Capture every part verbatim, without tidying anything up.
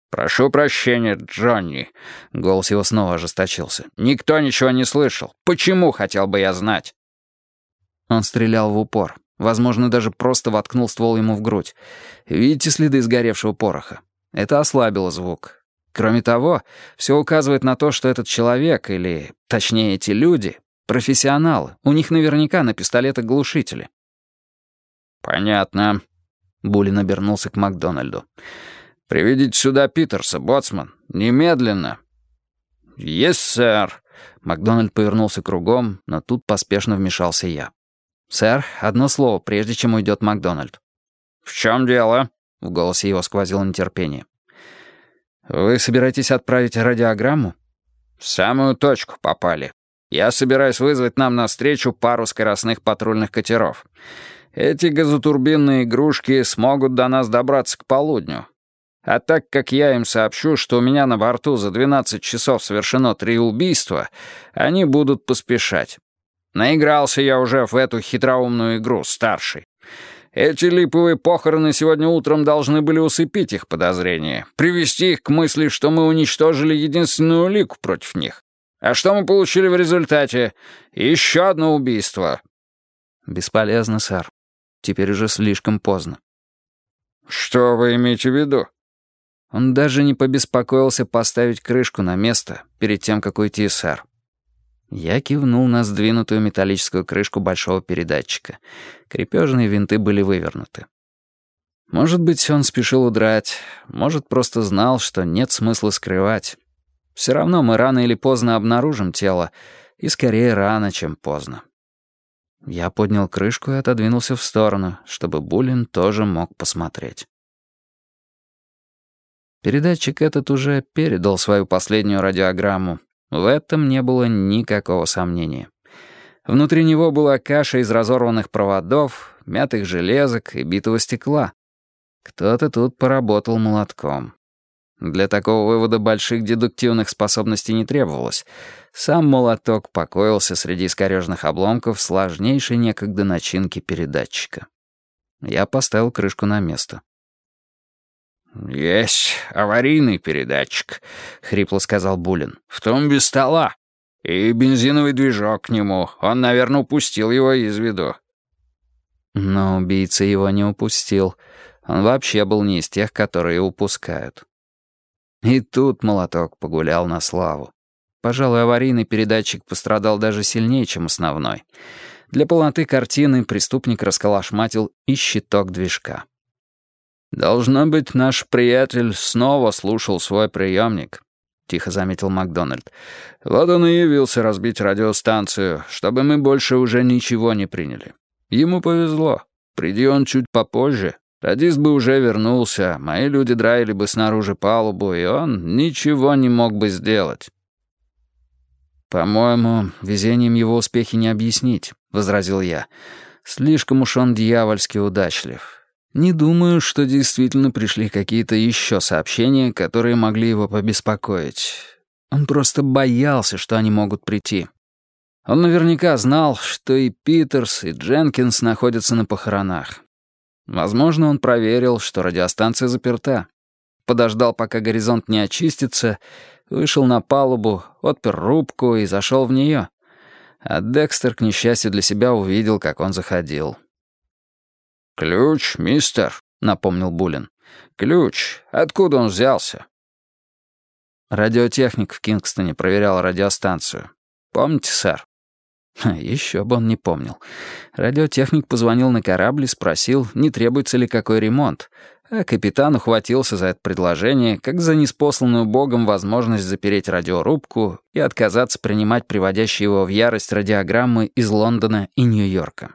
«Прошу прощения, Джонни», — голос его снова ожесточился. «Никто ничего не слышал. Почему, хотел бы я знать?» Он стрелял в упор. Возможно, даже просто воткнул ствол ему в грудь. Видите следы сгоревшего пороха? Это ослабило звук. Кроме того, все указывает на то, что этот человек, или, точнее, эти люди, профессионалы. У них наверняка на пистолетах глушители. «Понятно». Булин обернулся к Макдональду. «Приведите сюда Питерса, боцман. Немедленно». «Есть, сэр». Макдональд повернулся кругом, но тут поспешно вмешался я. «Сэр, одно слово, прежде чем уйдет Макдональд». «В чем дело?» — в голосе его сквозило нетерпение. «Вы собираетесь отправить радиограмму?» «В самую точку попали. Я собираюсь вызвать нам навстречу пару скоростных патрульных катеров. Эти газотурбинные игрушки смогут до нас добраться к полудню. А так как я им сообщу, что у меня на борту за двенадцать часов совершено три убийства, они будут поспешать. Наигрался я уже в эту хитроумную игру, старший. Эти липовые похороны сегодня утром должны были усыпить их подозрения, привести их к мысли, что мы уничтожили единственную улику против них. А что мы получили в результате? Еще одно убийство». «Бесполезно, сэр. Теперь уже слишком поздно». «Что вы имеете в виду?» Он даже не побеспокоился поставить крышку на место перед тем, как уйти, сэр. Я кивнул на сдвинутую металлическую крышку большого передатчика. Крепежные винты были вывернуты. Может быть, он спешил удрать, может, просто знал, что нет смысла скрывать. Все равно мы рано или поздно обнаружим тело, и скорее рано, чем поздно. Я поднял крышку и отодвинулся в сторону, чтобы Булин тоже мог посмотреть. Передатчик этот уже передал свою последнюю радиограмму. В этом не было никакого сомнения. Внутри него была каша из разорванных проводов, мятых железок и битого стекла. Кто-то тут поработал молотком. Для такого вывода больших дедуктивных способностей не требовалось. Сам молоток покоился среди искорёженных обломков сложнейшей некогда начинки передатчика. Я поставил крышку на место. «Есть аварийный передатчик», — хрипло сказал Булин. «В тумбе стола. И бензиновый движок к нему. Он, наверное, упустил его из виду». Но убийца его не упустил. Он вообще был не из тех, которые упускают. И тут молоток погулял на славу. Пожалуй, аварийный передатчик пострадал даже сильнее, чем основной. Для полноты картины преступник расколошматил и щиток движка. «Должно быть, наш приятель снова слушал свой приемник», — тихо заметил Макдональд. «Вот он и явился разбить радиостанцию, чтобы мы больше уже ничего не приняли. Ему повезло. Приди он чуть попозже, радист бы уже вернулся, мои люди драили бы снаружи палубу, и он ничего не мог бы сделать». «По-моему, везением его успехи не объяснить», — возразил я. «Слишком уж он дьявольски удачлив. Не думаю, что действительно пришли какие-то еще сообщения, которые могли его побеспокоить. Он просто боялся, что они могут прийти. Он наверняка знал, что и Питерс, и Дженкинс находятся на похоронах. Возможно, он проверил, что радиостанция заперта. Подождал, пока горизонт не очистится, вышел на палубу, отпер рубку и зашел в нее. А Декстер, к несчастью для себя, увидел, как он заходил. «Ключ, мистер», — напомнил Булин. «Ключ. Откуда он взялся?» Радиотехник в Кингстоне проверял радиостанцию. Помните, сэр? Еще бы он не помнил. Радиотехник позвонил на корабль и спросил, не требуется ли какой ремонт. А капитан ухватился за это предложение, как за ниспосланную Богом возможность запереть радиорубку и отказаться принимать приводящие его в ярость радиограммы из Лондона и Нью-Йорка.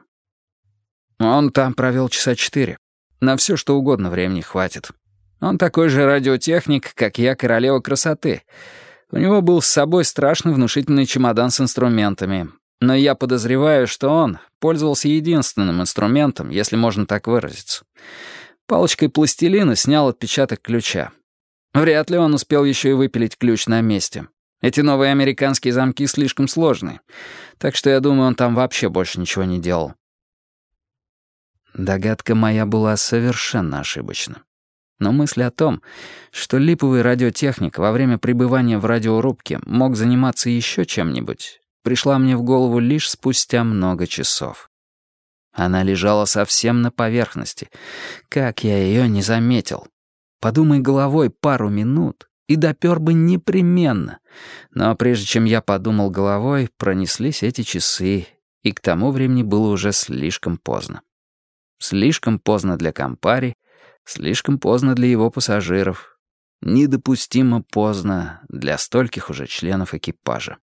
Он там провел часа четыре. На все, что угодно времени хватит. Он такой же радиотехник, как я, королева красоты. У него был с собой страшно внушительный чемодан с инструментами. Но я подозреваю, что он пользовался единственным инструментом, если можно так выразиться. Палочкой пластилина снял отпечаток ключа. Вряд ли он успел еще и выпилить ключ на месте. Эти новые американские замки слишком сложные. Так что я думаю, он там вообще больше ничего не делал. Догадка моя была совершенно ошибочна. Но мысль о том, что липовый радиотехник во время пребывания в радиорубке мог заниматься еще чем-нибудь, пришла мне в голову лишь спустя много часов. Она лежала совсем на поверхности. Как я ее не заметил. Подумай головой пару минут, и допер бы непременно. Но прежде чем я подумал головой, пронеслись эти часы, и к тому времени было уже слишком поздно. Слишком поздно для Кампари, слишком поздно для его пассажиров. Недопустимо поздно для стольких уже членов экипажа.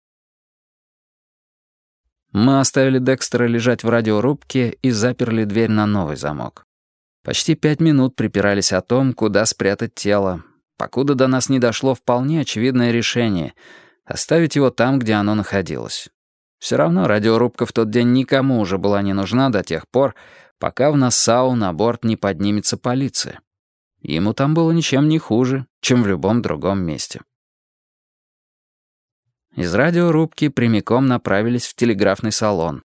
Мы оставили Декстера лежать в радиорубке и заперли дверь на новый замок. Почти пять минут припирались о том, куда спрятать тело, покуда до нас не дошло вполне очевидное решение — оставить его там, где оно находилось. Все равно радиорубка в тот день никому уже была не нужна до тех пор, пока в Нассау на борт не поднимется полиция. Ему там было ничем не хуже, чем в любом другом месте. Из радиорубки прямиком направились в телеграфный салон,